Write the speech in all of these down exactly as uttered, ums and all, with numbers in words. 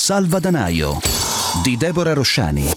Salvadanaio di Deborah Rosciani.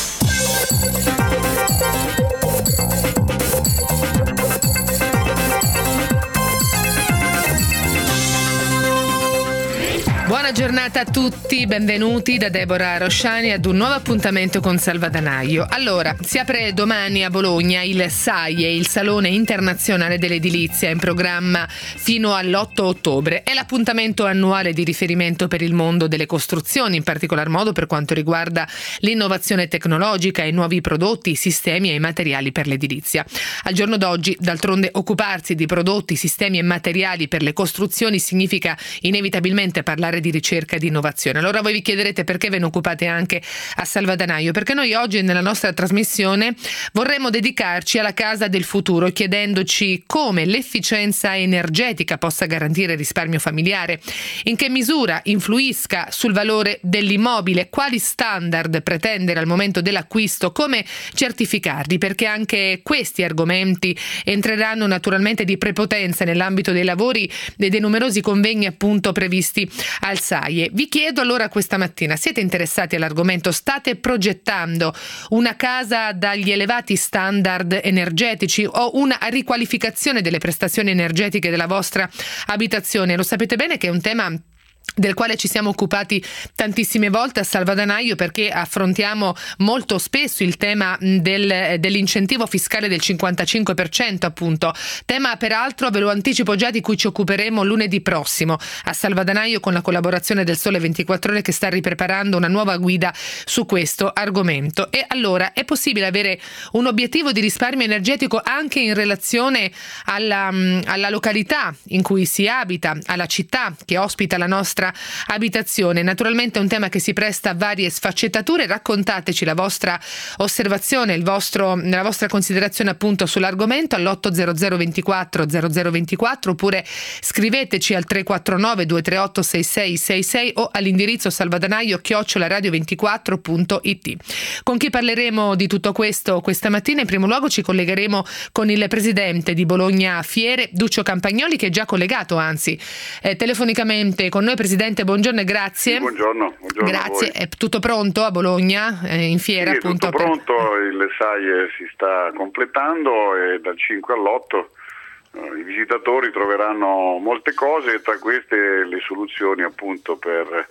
Buona giornata a tutti, benvenuti da Deborah Rosciani ad un nuovo appuntamento con Salvadanaio. Allora, si apre domani a Bologna il SAIE, il Salone Internazionale dell'Edilizia, in programma fino all'otto ottobre. È l'appuntamento annuale di riferimento per il mondo delle costruzioni, in particolar modo per quanto riguarda l'innovazione tecnologica, i nuovi prodotti, i sistemi e i materiali per l'edilizia. Al giorno d'oggi, d'altronde, occuparsi di prodotti, sistemi e materiali per le costruzioni significa inevitabilmente parlare di ricerca e di innovazione. Allora voi vi chiederete perché ve ne occupate anche a Salvadanaio, perché noi oggi nella nostra trasmissione vorremmo dedicarci alla casa del futuro, chiedendoci come l'efficienza energetica possa garantire risparmio familiare, in che misura influisca sul valore dell'immobile, quali standard pretendere al momento dell'acquisto, come certificarli, perché anche questi argomenti entreranno naturalmente di prepotenza nell'ambito dei lavori e dei numerosi convegni appunto previsti al SAIE. Vi chiedo allora questa mattina, siete interessati all'argomento? State progettando una casa dagli elevati standard energetici o una riqualificazione delle prestazioni energetiche della vostra abitazione? Lo sapete bene che è un tema del quale ci siamo occupati tantissime volte a Salvadanaio, perché affrontiamo molto spesso il tema del, dell'incentivo fiscale del cinquantacinque per cento, appunto, tema peraltro, ve lo anticipo già, di cui ci occuperemo lunedì prossimo a Salvadanaio con la collaborazione del Sole ventiquattro Ore, che sta ripreparando una nuova guida su questo argomento. E allora, è possibile avere un obiettivo di risparmio energetico anche in relazione alla, alla località in cui si abita, alla città che ospita la nostra abitazione? Naturalmente è un tema che si presta a varie sfaccettature. Raccontateci la vostra osservazione, il vostro, la vostra considerazione appunto sull'argomento all'otto zero zero ventiquattro zero zero ventiquattro, oppure scriveteci al tre quattro nove due tre otto sei sei sei sei o all'indirizzo salvadanaio chiocciola radio ventiquattro punto it. Con chi parleremo di tutto questo questa mattina? In primo luogo ci collegheremo con il presidente di Bologna Fiere, Duccio Campagnoli, che è già collegato, anzi eh, telefonicamente con noi. Presidente, buongiorno e grazie. Sì, buongiorno, buongiorno. Grazie. È tutto pronto a Bologna, eh, in fiera? Sì, appunto? È tutto pronto, per... il SAIE si sta completando e dal cinque all'otto eh, i visitatori troveranno molte cose, e tra queste le soluzioni appunto per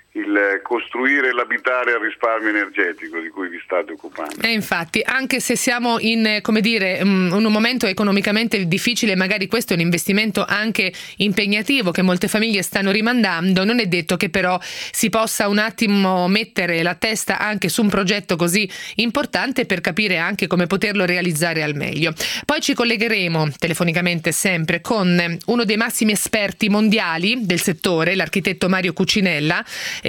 il costruire e l'abitare al risparmio energetico di cui vi state occupando. E infatti, anche se siamo in, come dire, in un momento economicamente difficile, magari questo è un investimento anche impegnativo che molte famiglie stanno rimandando, non è detto che però si possa un attimo mettere la testa anche su un progetto così importante per capire anche come poterlo realizzare al meglio. Poi ci collegheremo telefonicamente sempre con uno dei massimi esperti mondiali del settore, l'architetto Mario Cucinella.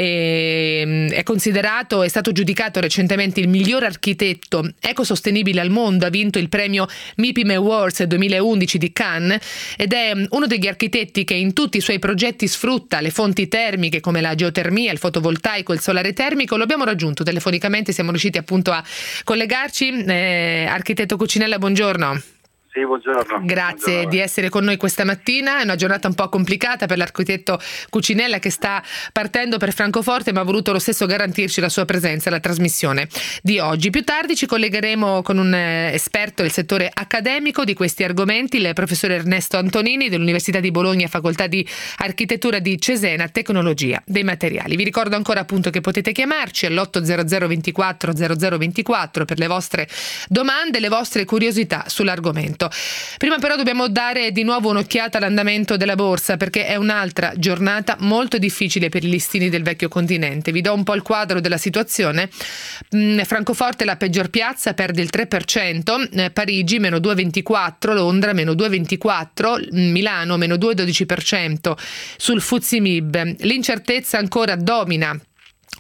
È considerato, è stato giudicato recentemente il miglior architetto ecosostenibile al mondo, ha vinto il premio MIPIM Awards duemilaundici di Cannes ed è uno degli architetti che in tutti i suoi progetti sfrutta le fonti termiche come la geotermia, il fotovoltaico, il solare termico. Lo abbiamo raggiunto telefonicamente, siamo riusciti appunto a collegarci. Eh, architetto Cucinella, buongiorno. Sì, buongiorno. Grazie buongiorno. di essere con noi questa mattina. È una giornata un po' complicata per l'architetto Cucinella, che sta partendo per Francoforte, ma ha voluto lo stesso garantirci la sua presenza alla trasmissione di oggi. Più tardi ci collegheremo con un esperto del settore accademico di questi argomenti, il professore Ernesto Antonini dell'Università di Bologna, Facoltà di Architettura di Cesena, Tecnologia dei Materiali. Vi ricordo ancora appunto che potete chiamarci all'otto zero zero ventiquattro zero zero ventiquattro per le vostre domande, le vostre curiosità sull'argomento. Prima però dobbiamo dare di nuovo un'occhiata all'andamento della borsa, perché è un'altra giornata molto difficile per i listini del vecchio continente. Vi do un po' il quadro della situazione. Francoforte, la peggior piazza, perde il tre per cento, Parigi meno due virgola ventiquattro, Londra meno due virgola ventiquattro, Milano meno due virgola dodici per cento sul F T S E M I B. L'incertezza ancora domina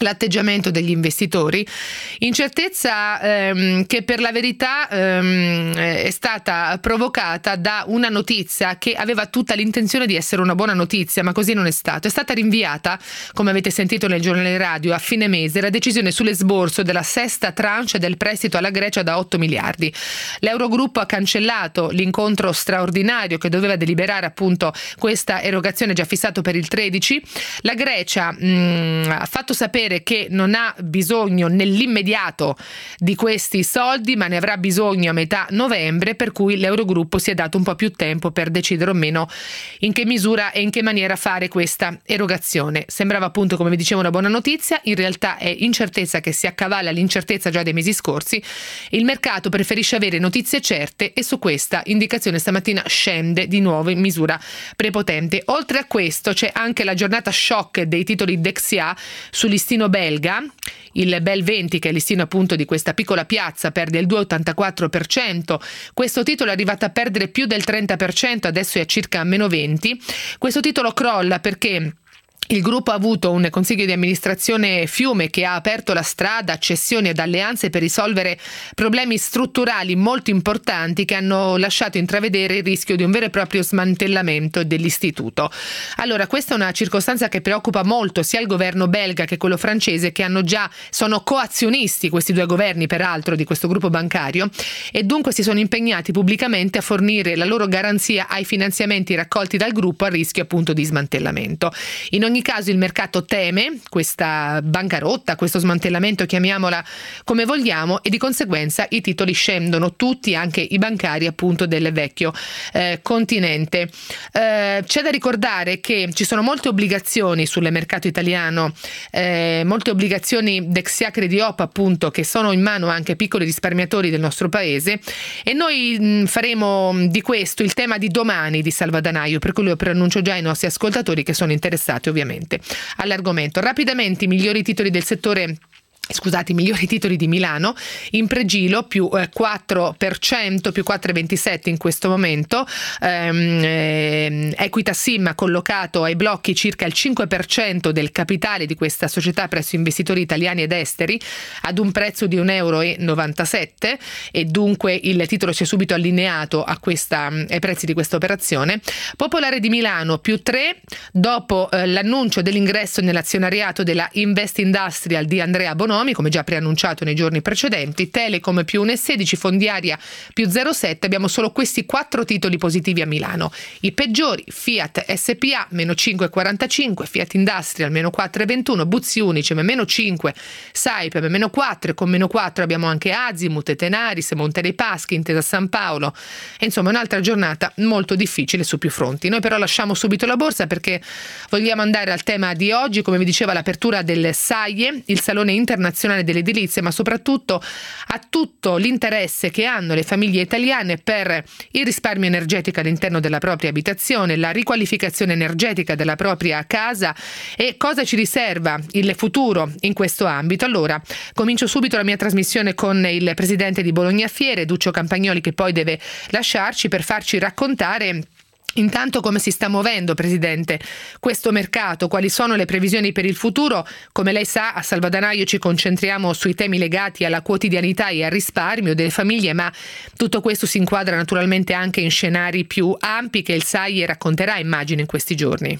l'atteggiamento degli investitori, incertezza ehm, che per la verità ehm, è stata provocata da una notizia che aveva tutta l'intenzione di essere una buona notizia, ma così non è stato. È stata rinviata, come avete sentito nel giornale radio, a fine mese la decisione sull'esborso della sesta tranche del prestito alla Grecia da otto miliardi. L'Eurogruppo ha cancellato l'incontro straordinario che doveva deliberare appunto questa erogazione già fissato per il tredici. La Grecia mh, ha fatto sapere che non ha bisogno nell'immediato di questi soldi, ma ne avrà bisogno a metà novembre, per cui l'Eurogruppo si è dato un po' più tempo per decidere o meno in che misura e in che maniera fare questa erogazione. Sembrava appunto, come vi dicevo, una buona notizia, in realtà è incertezza che si accavalla all'incertezza già dei mesi scorsi. Il mercato preferisce avere notizie certe e su questa indicazione stamattina scende di nuovo in misura prepotente. Oltre a questo c'è anche la giornata shock dei titoli Dexia sul listino belga. Il Bel venti, che è il listino appunto di questa piccola piazza, perde il due virgola ottantaquattro per cento. Questo titolo è arrivato a perdere più del trenta per cento, adesso è a circa meno venti. Questo titolo crolla perché il gruppo ha avuto un consiglio di amministrazione fiume che ha aperto la strada a cessioni ed alleanze per risolvere problemi strutturali molto importanti che hanno lasciato intravedere il rischio di un vero e proprio smantellamento dell'istituto. Allora, questa è una circostanza che preoccupa molto sia il governo belga che quello francese, che hanno già sono coazionisti, questi due governi peraltro, di questo gruppo bancario, e dunque si sono impegnati pubblicamente a fornire la loro garanzia ai finanziamenti raccolti dal gruppo a rischio appunto di smantellamento. In ogni In ogni caso il mercato teme questa bancarotta, questo smantellamento, chiamiamola come vogliamo, e di conseguenza i titoli scendono tutti, anche i bancari appunto del vecchio eh, continente. Eh, c'è da ricordare che ci sono molte obbligazioni sul mercato italiano, eh, molte obbligazioni Dexia Crediop appunto, che sono in mano anche ai piccoli risparmiatori del nostro paese, e noi mh, faremo di questo il tema di domani di Salvadanaio, per cui lo preannuncio già ai nostri ascoltatori che sono interessati ovviamente all'argomento. Rapidamente i migliori titoli del settore Scusate, i migliori titoli di Milano: Impregilo più eh, quattro per cento, più quattro virgola ventisette in questo momento, ehm, eh, Equitasim ha collocato ai blocchi circa il cinque per cento del capitale di questa società presso investitori italiani ed esteri ad un prezzo di un euro e novantasette, e dunque il titolo si è subito allineato a questa, ai prezzi di questa operazione. Popolare di Milano più tre dopo eh, l'annuncio dell'ingresso nell'azionariato della Invest Industrial di Andrea Bonomi, come già preannunciato nei giorni precedenti. Telecom più uno virgola sedici, Fondiaria più zero virgola sette. Abbiamo solo questi quattro titoli positivi a Milano. I peggiori: Fiat S P A meno cinque virgola quarantacinque, Fiat Industrial meno quattro virgola ventuno, Buzzi Unicem meno cinque, Saipem meno quattro, e con meno quattro abbiamo anche Azimut, Tenaris, Monte dei Paschi, Intesa San Paolo. E insomma un'altra giornata molto difficile su più fronti. Noi però lasciamo subito la borsa perché vogliamo andare al tema di oggi, come vi diceva, l'apertura del SAIE, il Salone Internazionale dell'Edilizia, ma soprattutto a tutto l'interesse che hanno le famiglie italiane per il risparmio energetico all'interno della propria abitazione, la riqualificazione energetica della propria casa e cosa ci riserva il futuro in questo ambito. Allora, comincio subito la mia trasmissione con il presidente di Bologna Fiere, Duccio Campagnoli, che poi deve lasciarci per farci raccontare intanto come si sta muovendo, Presidente, questo mercato, quali sono le previsioni per il futuro. Come lei sa, a Salvadanaio ci concentriamo sui temi legati alla quotidianità e al risparmio delle famiglie, ma tutto questo si inquadra naturalmente anche in scenari più ampi che il SAIE racconterà, immagino, in questi giorni.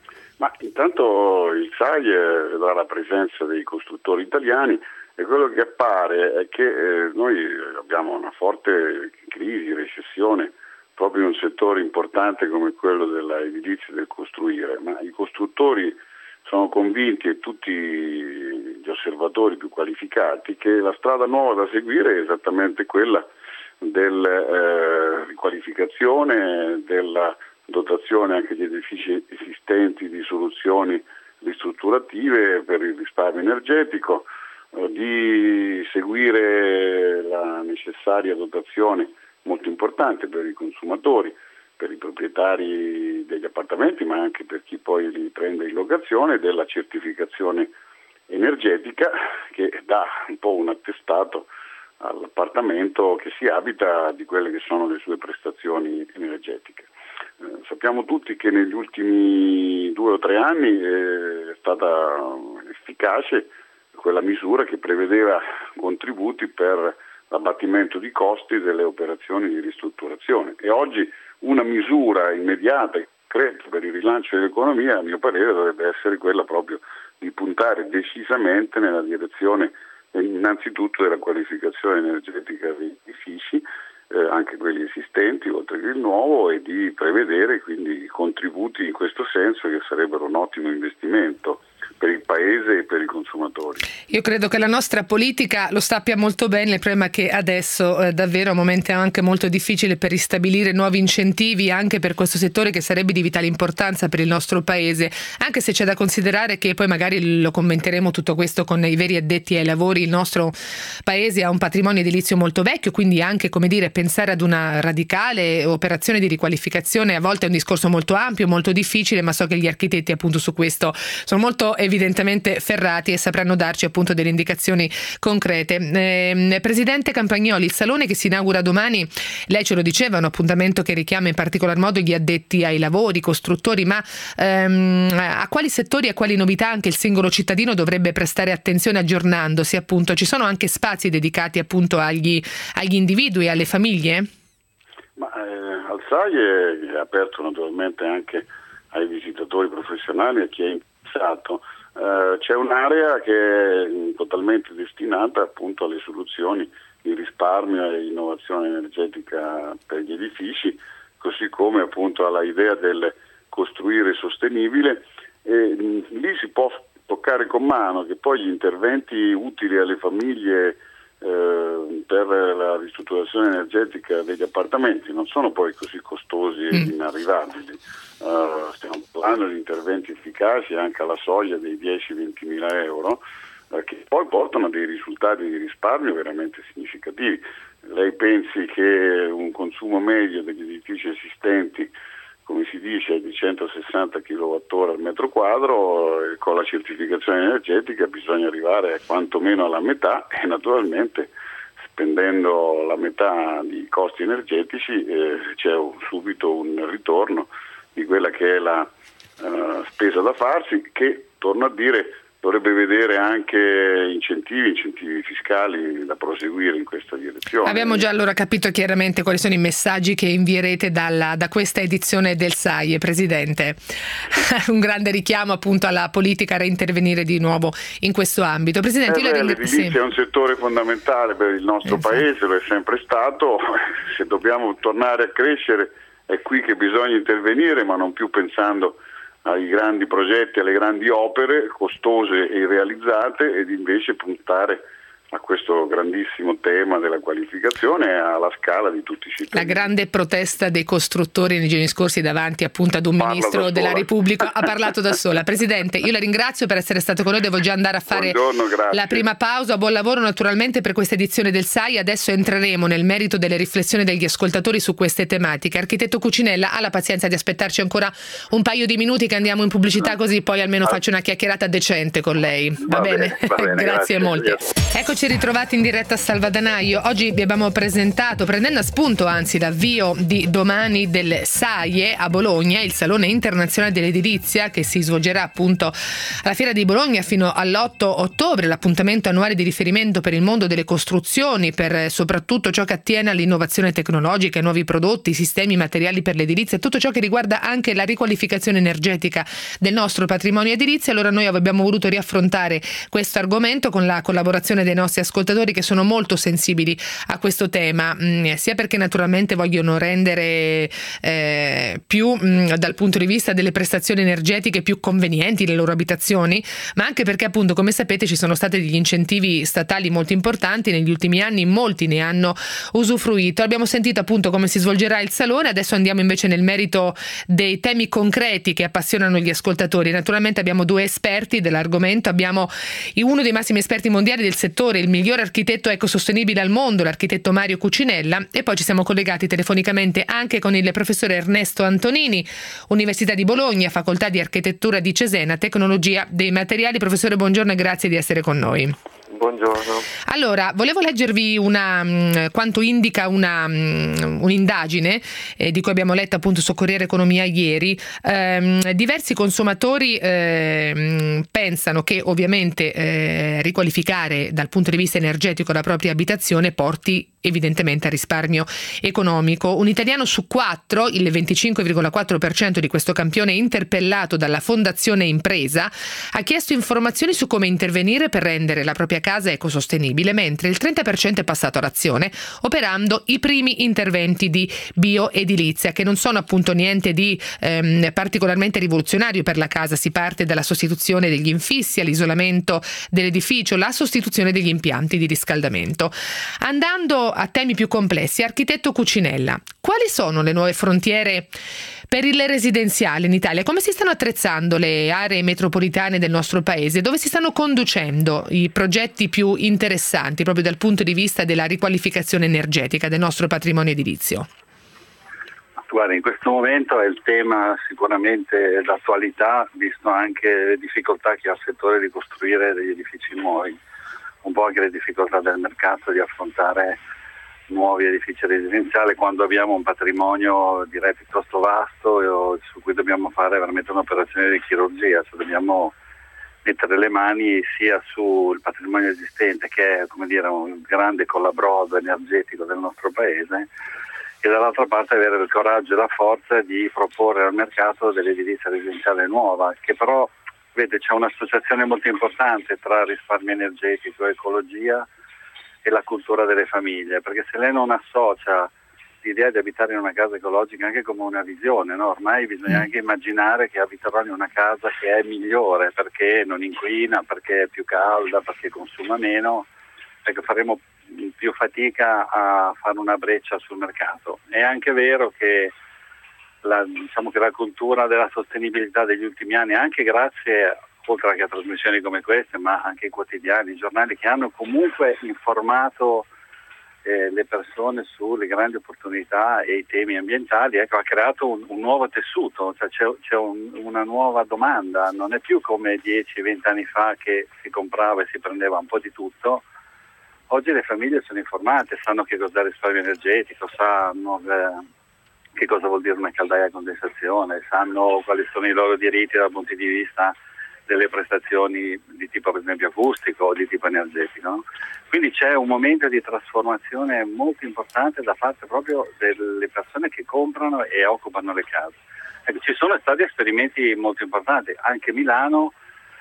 Ma intanto il SAIE vedrà la presenza dei costruttori italiani, e quello che appare è che eh, noi abbiamo una forte crisi, recessione, proprio in un settore importante come quello della edilizia e del costruire, ma i costruttori sono convinti, e tutti gli osservatori più qualificati, che la strada nuova da seguire è esattamente quella della eh, riqualificazione, della dotazione anche di edifici esistenti di soluzioni ristrutturative per il risparmio energetico, eh, di seguire la necessaria dotazione molto importante per i consumatori, per i proprietari degli appartamenti, ma anche per chi poi li prende in locazione, della certificazione energetica, che dà un po' un attestato all'appartamento che si abita di quelle che sono le sue prestazioni energetiche. Eh, sappiamo tutti che negli ultimi due o tre anni eh, è stata efficace quella misura che prevedeva contributi per l'abbattimento di costi delle operazioni di ristrutturazione. E oggi una misura immediata e concreta per il rilancio dell'economia, a mio parere, dovrebbe essere quella proprio di puntare decisamente nella direzione innanzitutto della qualificazione energetica degli edifici, eh, anche quelli esistenti oltre che il nuovo, e di prevedere quindi contributi in questo senso che sarebbero un ottimo investimento per il Paese e per i consumatori. Io credo che la nostra politica lo sappia molto bene, il problema è che adesso eh, davvero a momenti è anche molto difficile per ristabilire nuovi incentivi anche per questo settore che sarebbe di vitale importanza per il nostro Paese, anche se c'è da considerare che poi magari lo commenteremo tutto questo con i veri addetti ai lavori. Il nostro Paese ha un patrimonio edilizio molto vecchio, quindi anche, come dire, pensare ad una radicale operazione di riqualificazione a volte è un discorso molto ampio, molto difficile, ma so che gli architetti appunto su questo sono molto evidentemente ferrati e sapranno darci appunto delle indicazioni concrete. Eh, Presidente Campagnoli, il salone che si inaugura domani, lei ce lo diceva, è un appuntamento che richiama in particolar modo gli addetti ai lavori, i costruttori, ma ehm, a quali settori e a quali novità anche il singolo cittadino dovrebbe prestare attenzione aggiornandosi? Appunto, ci sono anche spazi dedicati appunto agli, agli individui e alle famiglie? Ma eh, al S A I è, è aperto naturalmente anche ai visitatori professionali, a chi è interessato. Uh, c'è un'area che è totalmente destinata appunto alle soluzioni di risparmio e innovazione energetica per gli edifici, così come appunto alla idea del costruire sostenibile, e mh, lì si può toccare con mano che poi gli interventi utili alle famiglie eh, per la ristrutturazione energetica degli appartamenti non sono poi così costosi e mm. inarrivabili. Uh, stiamo parlando di interventi efficaci anche alla soglia dei dieci venti mila euro, uh, che poi portano a dei risultati di risparmio veramente significativi. Lei pensi che un consumo medio degli edifici esistenti, come si dice, è di centosessanta chilowattora al metro quadro, e con la certificazione energetica bisogna arrivare quantomeno alla metà, e naturalmente spendendo la metà di costi energetici eh, c'è un, subito un ritorno di quella che è la uh, spesa da farsi, che, torno a dire, dovrebbe vedere anche incentivi, incentivi fiscali da proseguire in questa direzione. Abbiamo già allora capito chiaramente quali sono i messaggi che invierete dalla, da questa edizione del S A I E, Presidente. Un grande richiamo appunto alla politica a reintervenire di nuovo in questo ambito. Presidente, eh io beh, la ringrazio. L'edilizia sì. è un settore fondamentale per il nostro esatto. Paese, lo è sempre stato. Se dobbiamo tornare a crescere è qui che bisogna intervenire, ma non più pensando ai grandi progetti, alle grandi opere costose e irrealizzate, ed invece puntare a questo grandissimo tema della qualificazione alla scala di tutti i cittadini. La grande protesta dei costruttori nei giorni scorsi davanti appunto ad un Parla ministro della Repubblica ha parlato da sola. Presidente, io la ringrazio per essere stato con noi, devo già andare a fare Buongiorno, la prima pausa. Buon lavoro naturalmente per questa edizione del S A I E. Adesso entreremo nel merito delle riflessioni degli ascoltatori su queste tematiche. Architetto Cucinella, ha la pazienza di aspettarci ancora un paio di minuti che andiamo in pubblicità, così poi almeno faccio una chiacchierata decente con lei. Va, va bene? bene, va bene grazie, grazie molte. Eccoci ritrovati in diretta a Salvadanaio. Oggi vi abbiamo presentato, prendendo a spunto anzi l'avvio di domani del S A I E a Bologna, il Salone Internazionale dell'Edilizia, che si svolgerà appunto alla Fiera di Bologna fino all'otto ottobre, l'appuntamento annuale di riferimento per il mondo delle costruzioni, per soprattutto ciò che attiene all'innovazione tecnologica, ai nuovi prodotti, sistemi materiali per l'edilizia, tutto ciò che riguarda anche la riqualificazione energetica del nostro patrimonio edilizio. Allora noi abbiamo voluto riaffrontare questo argomento con la collaborazione dei nostri ascoltatori che sono molto sensibili a questo tema, mh, sia perché naturalmente vogliono rendere eh, più mh, dal punto di vista delle prestazioni energetiche più convenienti le loro abitazioni, ma anche perché appunto, come sapete, ci sono stati degli incentivi statali molto importanti negli ultimi anni, molti ne hanno usufruito. Abbiamo sentito appunto come si svolgerà il salone, adesso andiamo invece nel merito dei temi concreti che appassionano gli ascoltatori. Naturalmente abbiamo due esperti dell'argomento, abbiamo uno dei massimi esperti mondiali del settore, il miglior architetto ecosostenibile al mondo, l'architetto Mario Cucinella, e poi ci siamo collegati telefonicamente anche con il professore Ernesto Antonini, Università di Bologna, Facoltà di Architettura di Cesena, Tecnologia dei Materiali. Professore, buongiorno e grazie di essere con noi. buongiorno. Allora, volevo leggervi una mh, quanto indica una mh, un'indagine eh, di cui abbiamo letto appunto su Corriere Economia ieri. Ehm, diversi consumatori eh, pensano che ovviamente eh, riqualificare dal punto di vista energetico la propria abitazione porti evidentemente a risparmio economico. Un italiano su quattro, il venticinque virgola quattro per cento di questo campione interpellato dalla Fondazione Impresa, ha chiesto informazioni su come intervenire per rendere la propria casa ecosostenibile, mentre il trenta per cento è passato all'azione operando i primi interventi di bioedilizia, che non sono appunto niente di ehm, particolarmente rivoluzionario per la casa. Si parte dalla sostituzione degli infissi all'isolamento dell'edificio, la sostituzione degli impianti di riscaldamento. Andando a temi più complessi, architetto Cucinella, quali sono le nuove frontiere per il residenziale in Italia? Come si stanno attrezzando le aree metropolitane del nostro paese? Dove si stanno conducendo i progetti più interessanti proprio dal punto di vista della riqualificazione energetica del nostro patrimonio edilizio? Guarda, in questo momento è il tema sicuramente d'attualità, visto anche le difficoltà che ha il settore di costruire degli edifici nuovi, un po' anche le difficoltà del mercato di affrontare nuovi edifici residenziali quando abbiamo un patrimonio direi piuttosto vasto e su cui dobbiamo fare veramente un'operazione di chirurgia, cioè dobbiamo mettere le mani sia sul patrimonio esistente, che è come dire un grande colabrodo energetico del nostro paese, e dall'altra parte avere il coraggio e la forza di proporre al mercato dell'edilizia residenziale nuova, che però vede c'è un'associazione molto importante tra risparmio energetico, ecologia e la cultura delle famiglie, perché se lei non associa l'idea di abitare in una casa ecologica anche come una visione, no? Ormai bisogna anche immaginare che abiterò in una casa che è migliore perché non inquina, perché è più calda, perché consuma meno, perché faremo più fatica a fare una breccia sul mercato. È anche vero che la, diciamo che la cultura della sostenibilità degli ultimi anni, anche grazie oltre anche a trasmissioni come queste, ma anche i quotidiani, i giornali che hanno comunque informato eh, le persone sulle grandi opportunità e i temi ambientali, ecco, ha creato un, un nuovo tessuto, cioè c'è, c'è un, una nuova domanda, non è più come dieci venti anni fa che si comprava e si prendeva un po' di tutto. Oggi le famiglie sono informate, sanno che cos'è il risparmio energetico, sanno eh, che cosa vuol dire una caldaia a condensazione, sanno quali sono i loro diritti dal punto di vista delle prestazioni di tipo per esempio acustico o di tipo energetico, no? Quindi c'è un momento di trasformazione molto importante da parte proprio delle persone che comprano e occupano le case. Ecco, ci sono stati esperimenti molto importanti, anche Milano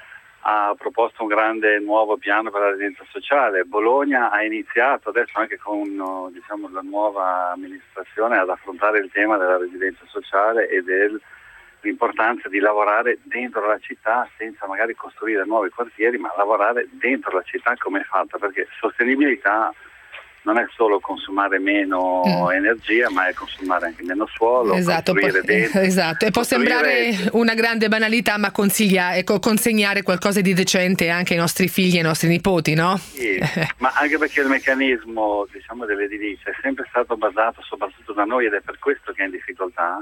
ha proposto un grande nuovo piano per la residenza sociale, Bologna ha iniziato adesso anche con diciamo, la nuova amministrazione ad affrontare il tema della residenza sociale e del l'importanza di lavorare dentro la città senza magari costruire nuovi quartieri, ma lavorare dentro la città come è fatta, perché sostenibilità non è solo consumare meno mm. energia, ma è consumare anche meno suolo, esatto, costruire po- dentro. Esatto, e può sembrare una grande banalità, ma consiglia, ecco, consegnare qualcosa di decente anche ai nostri figli e ai nostri nipoti, no? Sì, ma anche perché il meccanismo, diciamo, dell'edilizia è sempre stato basato, soprattutto da noi, ed è per questo che è in difficoltà,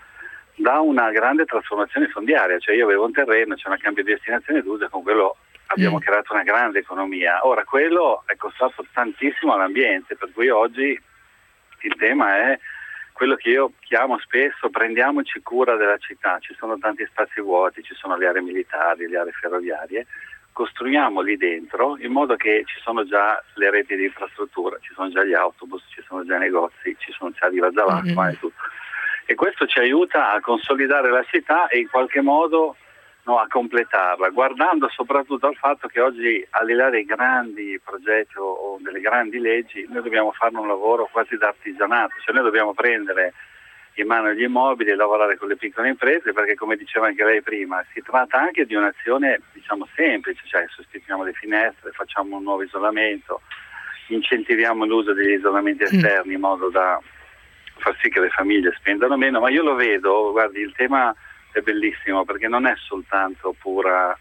da una grande trasformazione fondiaria, cioè io avevo un terreno, c'è una cambio di destinazione d'uso e con quello abbiamo mm. creato una grande economia. Ora quello è costato tantissimo all'ambiente, per cui oggi il tema è quello che io chiamo spesso prendiamoci cura della città, ci sono tanti spazi vuoti, ci sono le aree militari, le aree ferroviarie, costruiamo lì dentro in modo che ci sono già le reti di infrastruttura, ci sono già gli autobus, ci sono già i negozi, ci sono già arriva già l'acqua mm. e tutto. E questo ci aiuta a consolidare la città e in qualche modo no, a completarla, guardando soprattutto al fatto che oggi, al di là dei grandi progetti o, o delle grandi leggi, noi dobbiamo fare un lavoro quasi da artigianato, cioè noi dobbiamo prendere in mano gli immobili e lavorare con le piccole imprese, perché come diceva anche lei prima, si tratta anche di un'azione diciamo semplice, cioè sostituiamo le finestre, facciamo un nuovo isolamento, incentiviamo l'uso degli isolamenti esterni in modo da far sì che le famiglie spendano meno, ma io lo vedo, guardi, il tema è bellissimo perché non è soltanto pura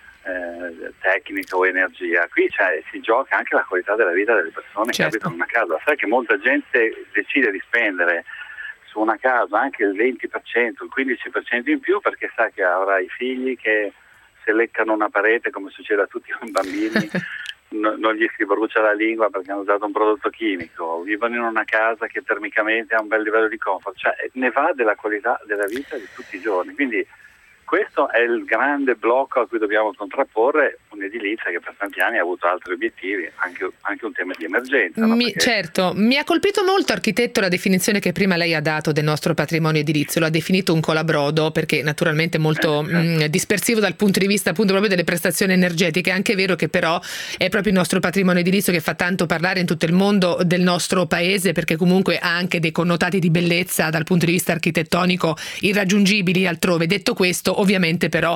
eh, tecnica o energia, qui cioè, si gioca anche la qualità della vita delle persone certo. che abitano in una casa. Sai che molta gente decide di spendere su una casa anche il venti per cento, il quindici per cento in più perché sa che avrà i figli che se leccano una parete come succede a tutti i bambini no, non gli si brucia la lingua perché hanno usato un prodotto chimico, vivono in una casa che termicamente ha un bel livello di comfort, cioè ne va della qualità della vita di tutti i giorni. Quindi questo è il grande blocco a cui dobbiamo contrapporre un'edilizia che per tanti anni ha avuto altri obiettivi, anche, anche un tema di emergenza. No? Mi, Perché... Certo, mi ha colpito molto, architetto, la definizione che prima lei ha dato del nostro patrimonio edilizio. Lo ha definito un colabrodo perché naturalmente è molto eh, mh, dispersivo dal punto di vista appunto proprio delle prestazioni energetiche. È anche vero che però è proprio il nostro patrimonio edilizio che fa tanto parlare in tutto il mondo del nostro paese, perché comunque ha anche dei connotati di bellezza dal punto di vista architettonico irraggiungibili altrove. Detto questo, ovviamente però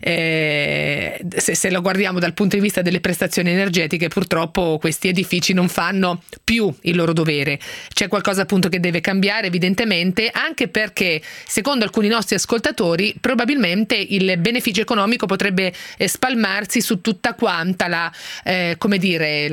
eh, se, se lo guardiamo dal punto di vista delle prestazioni energetiche, purtroppo questi edifici non fanno più il loro dovere. C'è qualcosa appunto che deve cambiare evidentemente, anche perché secondo alcuni nostri ascoltatori probabilmente il beneficio economico potrebbe eh, spalmarsi su tutta quanta la eh, come dire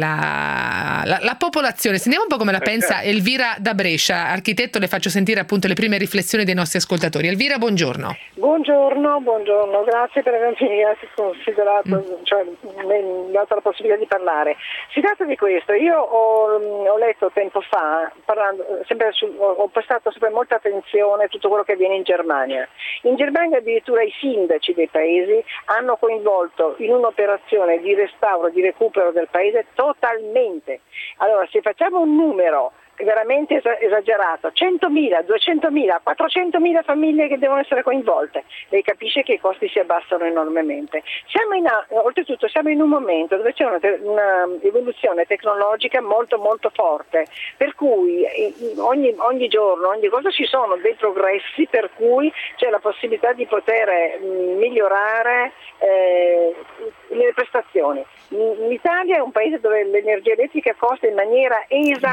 la, la, la popolazione. Sentiamo un po' come la pensa Elvira da Brescia. Architetto, le faccio sentire appunto le prime riflessioni dei nostri ascoltatori. Elvira, buongiorno. Buongiorno, buongiorno, grazie per avermi considerato, mm. cioè mi ha dato la possibilità di parlare. Si tratta di questo, io ho, ho letto tempo fa, parlando, sempre su, ho prestato sempre molta attenzione a tutto quello che avviene in Germania. In Germania addirittura i sindaci dei paesi hanno coinvolto in un'operazione di restauro, di recupero del paese totalmente. Allora, se facciamo un numero veramente esagerato, centomila, duecentomila, quattrocentomila famiglie che devono essere coinvolte, lei capisce che i costi si abbassano enormemente. Siamo in, oltretutto siamo in un momento dove c'è una, una evoluzione tecnologica molto molto forte, per cui ogni, ogni giorno, ogni cosa ci sono dei progressi per cui c'è la possibilità di poter mh, migliorare eh, le prestazioni. L'Italia è un paese dove l'energia elettrica costa in maniera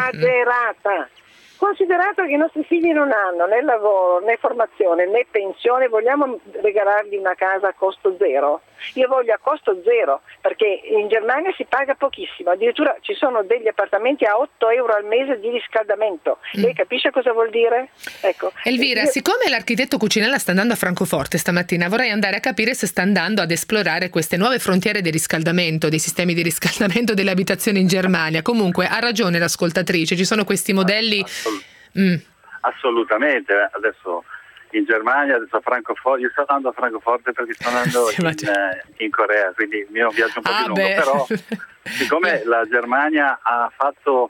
esagerata. Considerato che i nostri figli non hanno né lavoro, né formazione, né pensione, vogliamo regalargli una casa a costo zero? Io voglio a costo zero, perché in Germania si paga pochissimo, addirittura ci sono degli appartamenti a otto euro al mese di riscaldamento. Mm. Lei capisce cosa vuol dire? Ecco. Elvira, Io... siccome l'architetto Cucinella sta andando a Francoforte stamattina, vorrei andare a capire se sta andando ad esplorare queste nuove frontiere di riscaldamento, dei sistemi di riscaldamento delle abitazioni in Germania. Comunque ha ragione l'ascoltatrice, ci sono questi modelli... Mm. Assolutamente, adesso in Germania, adesso a Francoforte, io sto andando a Francoforte perché sto andando in, eh, in Corea, quindi il mio viaggio un po' ah, più lungo, beh. però siccome la Germania ha fatto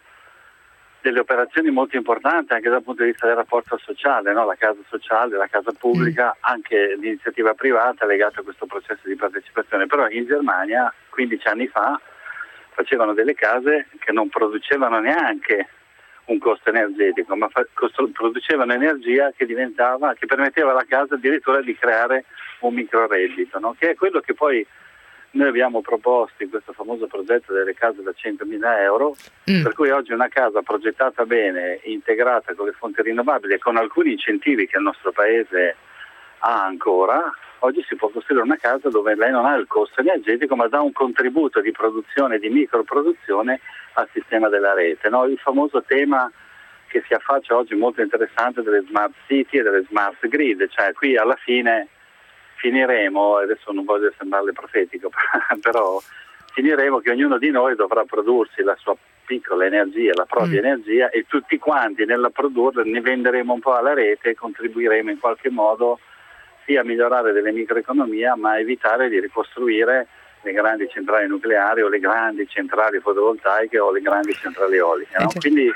delle operazioni molto importanti anche dal punto di vista del rapporto sociale, no? La casa sociale, la casa pubblica, mm. anche l'iniziativa privata legata a questo processo di partecipazione, però in Germania quindici anni fa facevano delle case che non producevano neanche un costo energetico, ma fa, costo, producevano energia che diventava, che permetteva alla casa addirittura di creare un microreddito, no? Che è quello che poi noi abbiamo proposto in questo famoso progetto delle case da centomila euro, mm. per cui oggi una casa progettata bene, integrata con le fonti rinnovabili e con alcuni incentivi che il nostro paese ha ancora, oggi si può costruire una casa dove lei non ha il costo energetico ma dà un contributo di produzione, di microproduzione al sistema della rete, no? Il famoso tema che si affaccia oggi molto interessante delle smart city e delle smart grid, cioè qui alla fine finiremo, adesso non voglio sembrare profetico, però finiremo che ognuno di noi dovrà prodursi la sua piccola energia, la propria mm. energia, e tutti quanti nella produrla ne venderemo un po' alla rete e contribuiremo in qualche modo sia a migliorare delle microeconomie ma a evitare di ricostruire le grandi centrali nucleari o le grandi centrali fotovoltaiche o le grandi centrali eoliche, no? Quindi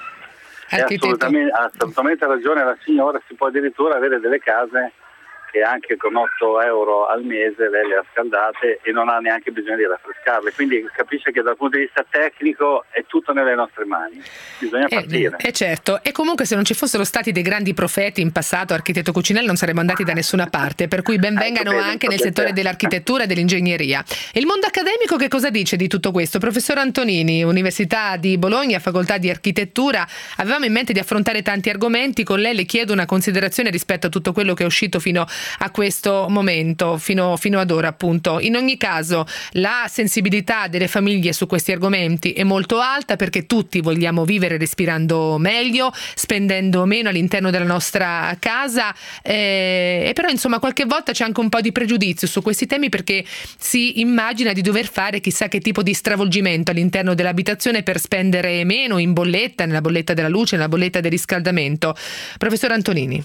è assolutamente, ha assolutamente ragione la signora, si può addirittura avere delle case che anche con otto euro al mese lei le ha scaldate e non ha neanche bisogno di raffrescarle, quindi capisce che dal punto di vista tecnico è tutto nelle nostre mani, bisogna partire. Eh, eh certo, e comunque se non ci fossero stati dei grandi profeti in passato, architetto Cucinella, non saremmo andati da nessuna parte, per cui ben vengano ecco, anche nel settore dell'architettura e dell'ingegneria. E il mondo accademico che cosa dice di tutto questo? Professor Antonini, Università di Bologna, Facoltà di Architettura, avevamo in mente di affrontare tanti argomenti, con lei le chiedo una considerazione rispetto a tutto quello che è uscito fino a questo momento, fino, fino ad ora appunto. In ogni caso la sensibilità delle famiglie su questi argomenti è molto alta, perché tutti vogliamo vivere respirando meglio, spendendo meno all'interno della nostra casa, eh, e però insomma qualche volta c'è anche un po' di pregiudizio su questi temi, perché si immagina di dover fare chissà che tipo di stravolgimento all'interno dell'abitazione per spendere meno in bolletta, nella bolletta della luce, nella bolletta del riscaldamento. Professor Antonini.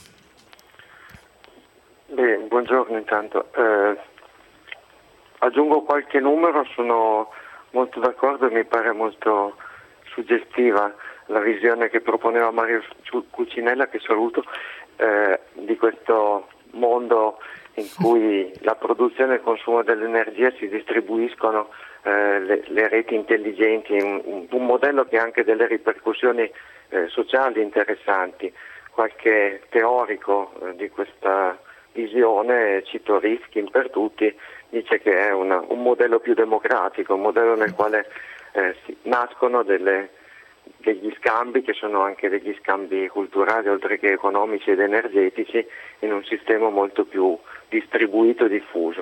Beh, buongiorno intanto. Eh, aggiungo qualche numero, sono molto d'accordo e mi pare molto suggestiva la visione che proponeva Mario Cucinella, che saluto, eh, di questo mondo in cui la produzione e il consumo dell'energia si distribuiscono eh, le, le reti intelligenti, un, un modello che ha anche delle ripercussioni eh, sociali interessanti. Qualche teorico eh, di questa visione, cito Rifkin per tutti, dice che è una, un modello più democratico, un modello nel quale eh, si, nascono delle, degli scambi che sono anche degli scambi culturali oltre che economici ed energetici, in un sistema molto più distribuito e diffuso.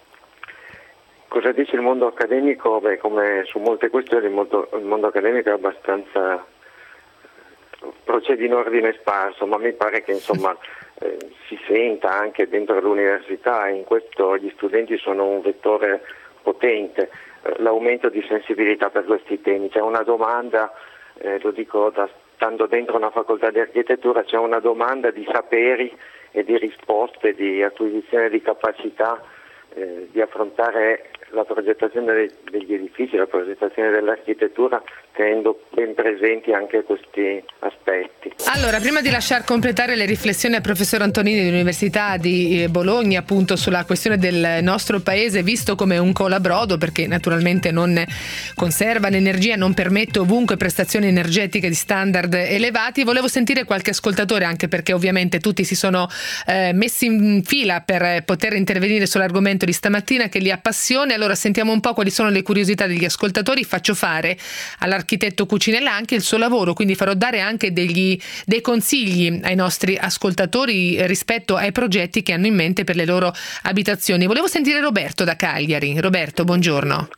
Cosa dice il mondo accademico? Beh, come su molte questioni il mondo, il mondo accademico è abbastanza, procede in ordine sparso, ma mi pare che insomma eh, si senta anche dentro l'università, e in questo gli studenti sono un vettore potente, eh, l'aumento di sensibilità per questi temi. C'è una domanda, eh, lo dico da, stando dentro una facoltà di architettura, c'è una domanda di saperi e di risposte, di acquisizione di capacità eh, di affrontare la progettazione dei, degli edifici, la progettazione dell'architettura, tenendo ben presenti anche questi aspetti. Allora, prima di lasciar completare le riflessioni al professor Antonini dell'Università di Bologna appunto sulla questione del nostro paese visto come un colabrodo, perché naturalmente non conserva l'energia, non permette ovunque prestazioni energetiche di standard elevati, volevo sentire qualche ascoltatore, anche perché ovviamente tutti si sono eh, messi in fila per poter intervenire sull'argomento di stamattina che li appassiona. Allora sentiamo un po' quali sono le curiosità degli ascoltatori. Faccio fare all'architetto Cucinella anche il suo lavoro, quindi farò dare anche degli, dei consigli ai nostri ascoltatori rispetto ai progetti che hanno in mente per le loro abitazioni. Volevo sentire Roberto da Cagliari. Roberto, buongiorno.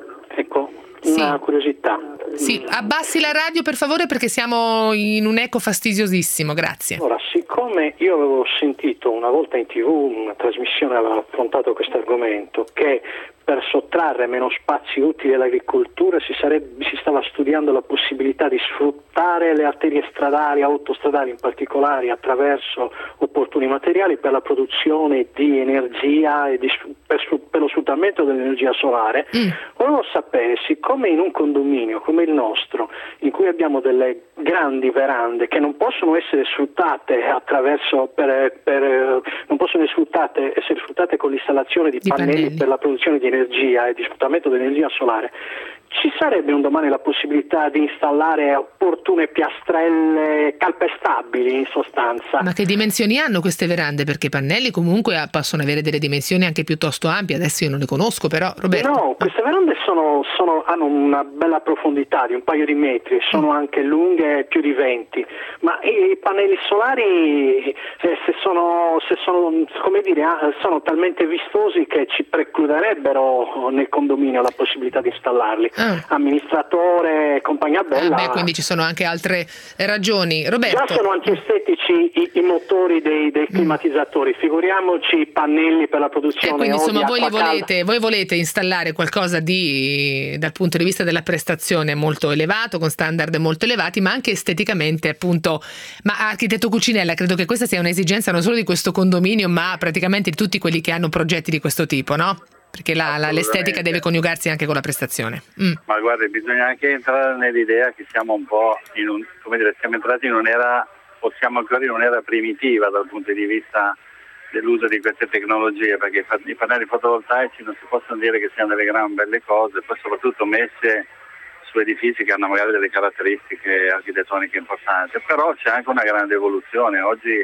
Ecco, una sì. curiosità. Sì, abbassi la radio per favore, perché siamo in un eco fastidiosissimo, grazie. Ora, siccome io avevo sentito una volta in tv, una trasmissione aveva affrontato questo argomento, che per sottrarre meno spazi utili all'agricoltura si, sarebbe, si stava studiando la possibilità di sfruttare le arterie stradali, autostradali in particolare, attraverso opportuni materiali per la produzione di energia e di, per, per lo sfruttamento dell'energia solare. Mm. Volevo sapere, siccome in un condominio come il nostro, in cui abbiamo delle grandi verande che non possono essere sfruttate attraverso per, per non possono essere sfruttate, essere sfruttate con l'installazione di, di pannelli, pannelli per la produzione di energia e di sfruttamento dell'energia solare, ci sarebbe un domani la possibilità di installare opportune piastrelle calpestabili, in sostanza? Ma che dimensioni hanno queste verande? Perché i pannelli comunque possono avere delle dimensioni anche piuttosto ampie, adesso io non le conosco, però Roberto. No, queste verande sono, sono, hanno una bella profondità di un paio di metri, sono anche lunghe più di venti, ma i, i pannelli solari eh, se sono, se sono, come dire, sono talmente vistosi che ci precluderebbero nel condominio la possibilità di installarli. Ah. Amministratore, compagnia bella. Ah, beh, quindi ci sono anche altre ragioni. Roberto. Già sono antiestetici i, i motori dei, dei climatizzatori, mm. figuriamoci i pannelli per la produzione. E quindi insomma voi, li volete, voi volete installare qualcosa di, dal punto di vista della prestazione molto elevato, con standard molto elevati, ma anche esteticamente appunto. Ma architetto Cucinella, credo che questa sia un'esigenza non solo di questo condominio, ma praticamente di tutti quelli che hanno progetti di questo tipo, no? Perché la, la, l'estetica deve coniugarsi anche con la prestazione. Mm. Ma guarda, bisogna anche entrare nell'idea che siamo un po' in un, come dire, siamo entrati in un'era, o siamo ancora in un'era primitiva dal punto di vista dell'uso di queste tecnologie, perché i pannelli fotovoltaici non si possono dire che siano delle gran belle cose, poi soprattutto messe su edifici che hanno magari delle caratteristiche architettoniche importanti, però c'è anche una grande evoluzione. Oggi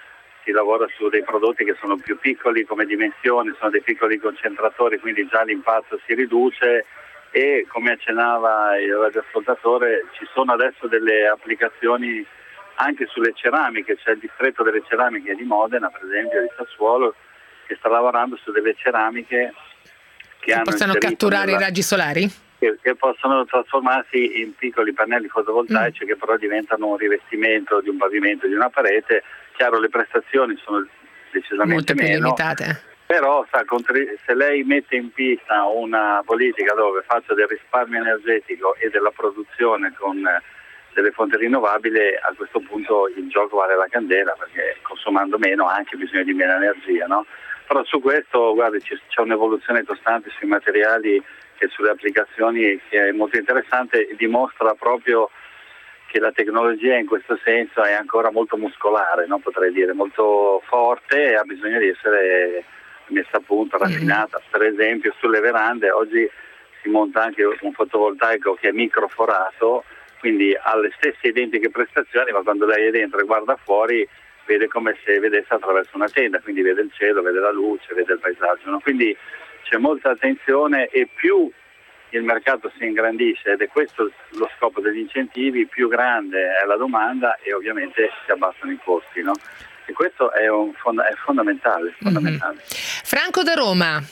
si lavora su dei prodotti che sono più piccoli come dimensioni, sono dei piccoli concentratori, quindi già l'impatto si riduce e, come accennava il radioascoltatore, ci sono adesso delle applicazioni anche sulle ceramiche. C'è il distretto delle ceramiche di Modena, per esempio, di Sassuolo, che sta lavorando su delle ceramiche che, che hanno possono catturare nella... i raggi solari? Che, che possono trasformarsi in piccoli pannelli fotovoltaici mm. che però diventano un rivestimento di un pavimento, di una parete. Chiaro, le prestazioni sono decisamente molto più meno, limitate. Però sa, se lei mette in pista una politica dove faccia del risparmio energetico e della produzione con delle fonti rinnovabili, a questo punto il gioco vale la candela, perché consumando meno ha anche bisogno di meno energia, no? Però su questo, guardi, c'è un'evoluzione costante sui materiali e sulle applicazioni che è molto interessante e dimostra proprio che la tecnologia in questo senso è ancora molto muscolare, no? Potrei dire molto forte, e ha bisogno di essere messa a punto, raffinata. Per esempio sulle verande oggi si monta anche un fotovoltaico che è microforato, quindi ha le stesse identiche prestazioni, ma quando lei è dentro e guarda fuori vede come se vedesse attraverso una tenda, quindi vede il cielo, vede la luce, vede il paesaggio, no? Quindi c'è molta attenzione, e più il mercato si ingrandisce, ed è questo lo scopo degli incentivi, più grande è la domanda e ovviamente si abbassano i costi, no? E questo è, un fonda- è fondamentale, fondamentale. Mm-hmm. Franco da Roma.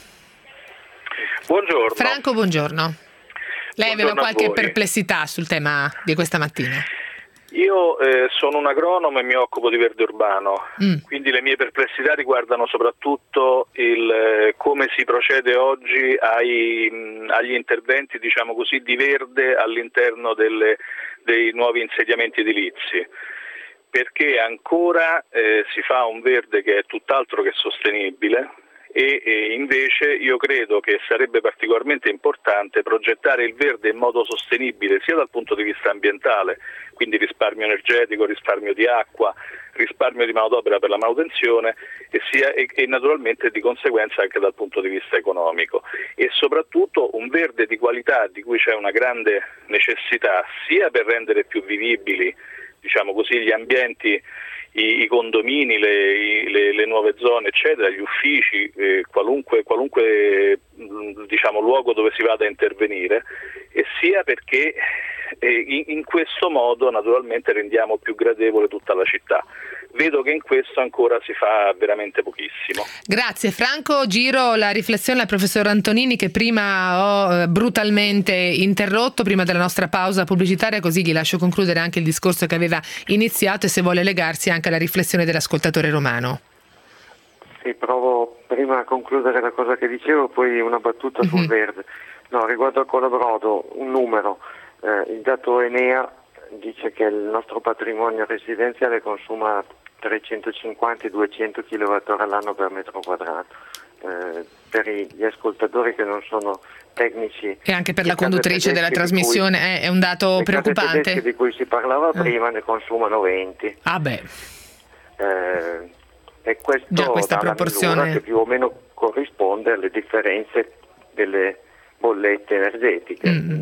Buongiorno. Franco, buongiorno. Lei buongiorno aveva qualche perplessità sul tema di questa mattina? Io eh, sono un agronomo e mi occupo di verde urbano, mm. quindi le mie perplessità riguardano soprattutto il eh, come si procede oggi ai, mh, agli interventi, diciamo così, di verde all'interno delle, dei nuovi insediamenti edilizi, perché ancora eh, si fa un verde che è tutt'altro che sostenibile. E, e invece io credo che sarebbe particolarmente importante progettare il verde in modo sostenibile sia dal punto di vista ambientale, quindi risparmio energetico, risparmio di acqua, risparmio di manodopera per la manutenzione, e, sia, e, e naturalmente di conseguenza anche dal punto di vista economico, e soprattutto un verde di qualità di cui c'è una grande necessità, sia per rendere più vivibili, diciamo così, gli ambienti, i, i condomini, le, i, le, le nuove zone, eccetera, gli uffici, eh, qualunque, qualunque diciamo luogo dove si vada a intervenire, e sia perché eh, in, in questo modo naturalmente rendiamo più gradevole tutta la città. Vedo che in questo ancora si fa veramente pochissimo. Grazie Franco. Giro la riflessione al professor Antonini, che prima ho eh, brutalmente interrotto prima della nostra pausa pubblicitaria, così gli lascio concludere anche il discorso che aveva iniziato e se vuole legarsi anche alla riflessione dell'ascoltatore romano. Sì, provo prima a concludere la cosa che dicevo, poi una battuta sul mm-hmm. verde. No, riguardo al colabrodo, un numero, eh, il dato Enea dice che il nostro patrimonio residenziale consuma trecentocinquanta duecento kilowattora all'anno per metro quadrato. Eh, per gli ascoltatori che non sono tecnici e anche per la conduttrice della trasmissione cui, è un dato preoccupante. Le case di cui si parlava eh. prima ne consumano venti. Ah beh. Eh, e questo già questa dà proporzione che più o meno corrisponde alle differenze delle bollette energetiche. Mm-hmm.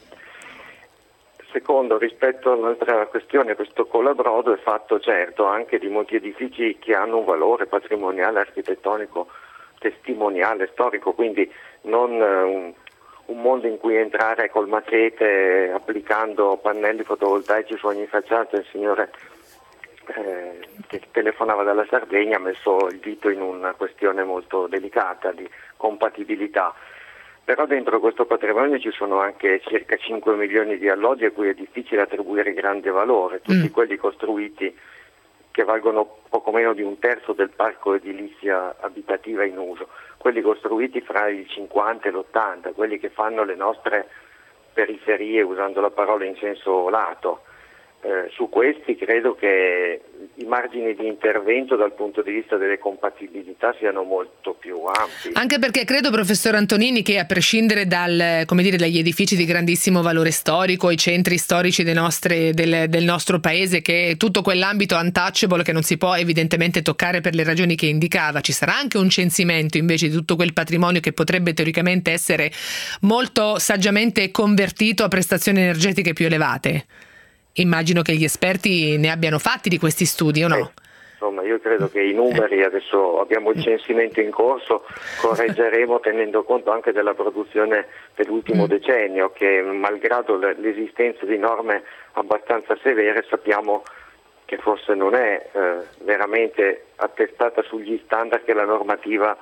Secondo, rispetto all'altra questione, questo colabrodo è fatto certo anche di molti edifici che hanno un valore patrimoniale, architettonico, testimoniale, storico, quindi non un, un mondo in cui entrare col machete applicando pannelli fotovoltaici su ogni facciata. Il signore eh, che telefonava dalla Sardegna ha messo il dito in una questione molto delicata di compatibilità. Però dentro questo patrimonio ci sono anche circa cinque milioni di alloggi a cui è difficile attribuire grande valore, tutti mm. quelli costruiti che valgono poco meno di un terzo del parco edilizia abitativa in uso, quelli costruiti fra il cinquanta e l'ottanta, quelli che fanno le nostre periferie, usando la parola in senso lato. Eh, su questi credo che i margini di intervento dal punto di vista delle compatibilità siano molto più ampi. Anche perché credo, professor Antonini, che a prescindere dal, come dire, dagli edifici di grandissimo valore storico, i centri storici dei nostri, del, del nostro paese, che è tutto quell'ambito untouchable che non si può evidentemente toccare per le ragioni che indicava, ci sarà anche un censimento invece di tutto quel patrimonio che potrebbe teoricamente essere molto saggiamente convertito a prestazioni energetiche più elevate. Immagino che gli esperti ne abbiano fatti di questi studi, o no? Eh, insomma, io credo che i numeri, adesso abbiamo il censimento in corso, correggeremo tenendo conto anche della produzione dell'ultimo decennio, che malgrado l'esistenza di norme abbastanza severe sappiamo che forse non è eh, veramente attestata sugli standard che la normativa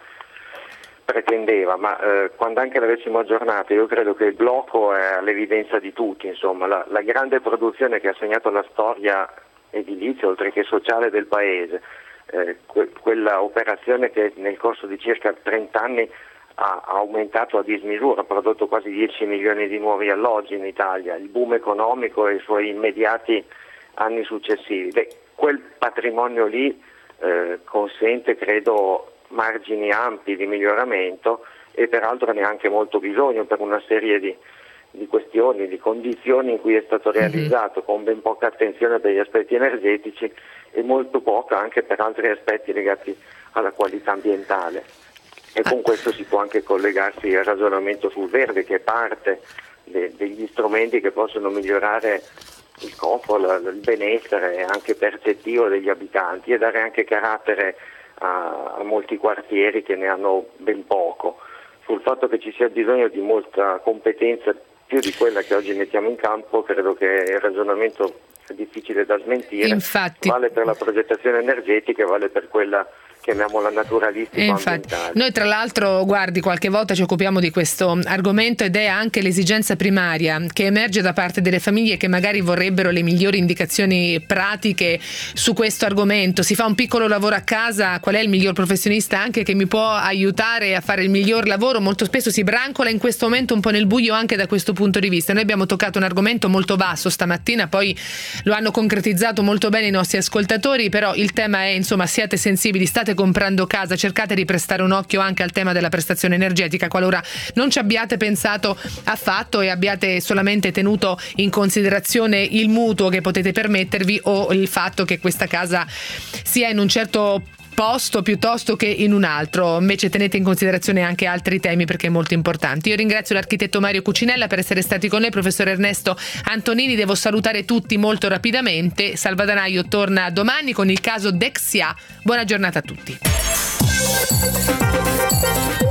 pretendeva, ma eh, quando anche l'avessimo aggiornata io credo che il blocco è all'evidenza di tutti, insomma la, la grande produzione che ha segnato la storia edilizia oltre che sociale del paese, eh, que- quella operazione che nel corso di circa trenta anni ha, ha aumentato a dismisura, ha prodotto quasi dieci milioni di nuovi alloggi in Italia, il boom economico e i suoi immediati anni successivi. Beh, quel patrimonio lì eh, consente, credo, margini ampi di miglioramento e peraltro ne ha anche molto bisogno per una serie di, di questioni, di condizioni in cui è stato realizzato, mm-hmm. con ben poca attenzione per gli aspetti energetici e molto poca anche per altri aspetti legati alla qualità ambientale. E con questo si può anche collegarsi al ragionamento sul verde, che è parte de, degli strumenti che possono migliorare il comfort, il benessere anche percettivo degli abitanti e dare anche carattere a, a molti quartieri che ne hanno ben poco. Sul fatto che ci sia bisogno di molta competenza più di quella che oggi mettiamo in campo, credo che il ragionamento è difficile da smentire. Infatti, vale per la progettazione energetica e vale per quella, chiamiamola, naturalistica o ambientale. Noi tra l'altro, guardi, qualche volta ci occupiamo di questo argomento ed è anche l'esigenza primaria che emerge da parte delle famiglie che magari vorrebbero le migliori indicazioni pratiche su questo argomento. Si fa un piccolo lavoro a casa, qual è il miglior professionista anche che mi può aiutare a fare il miglior lavoro? Molto spesso si brancola in questo momento un po' nel buio anche da questo punto di vista. Noi abbiamo toccato un argomento molto basso stamattina, poi lo hanno concretizzato molto bene i nostri ascoltatori, però il tema è, insomma, siate sensibili, state comprando casa, cercate di prestare un occhio anche al tema della prestazione energetica qualora non ci abbiate pensato affatto e abbiate solamente tenuto in considerazione il mutuo che potete permettervi o il fatto che questa casa sia in un certo posto piuttosto che in un altro. Invece tenete in considerazione anche altri temi perché è molto importante. Io ringrazio l'architetto Mario Cucinella per essere stati con noi, professor Ernesto Antonini. Devo salutare tutti molto rapidamente. Salvadanaio torna domani con il caso Dexia. Buona giornata a tutti.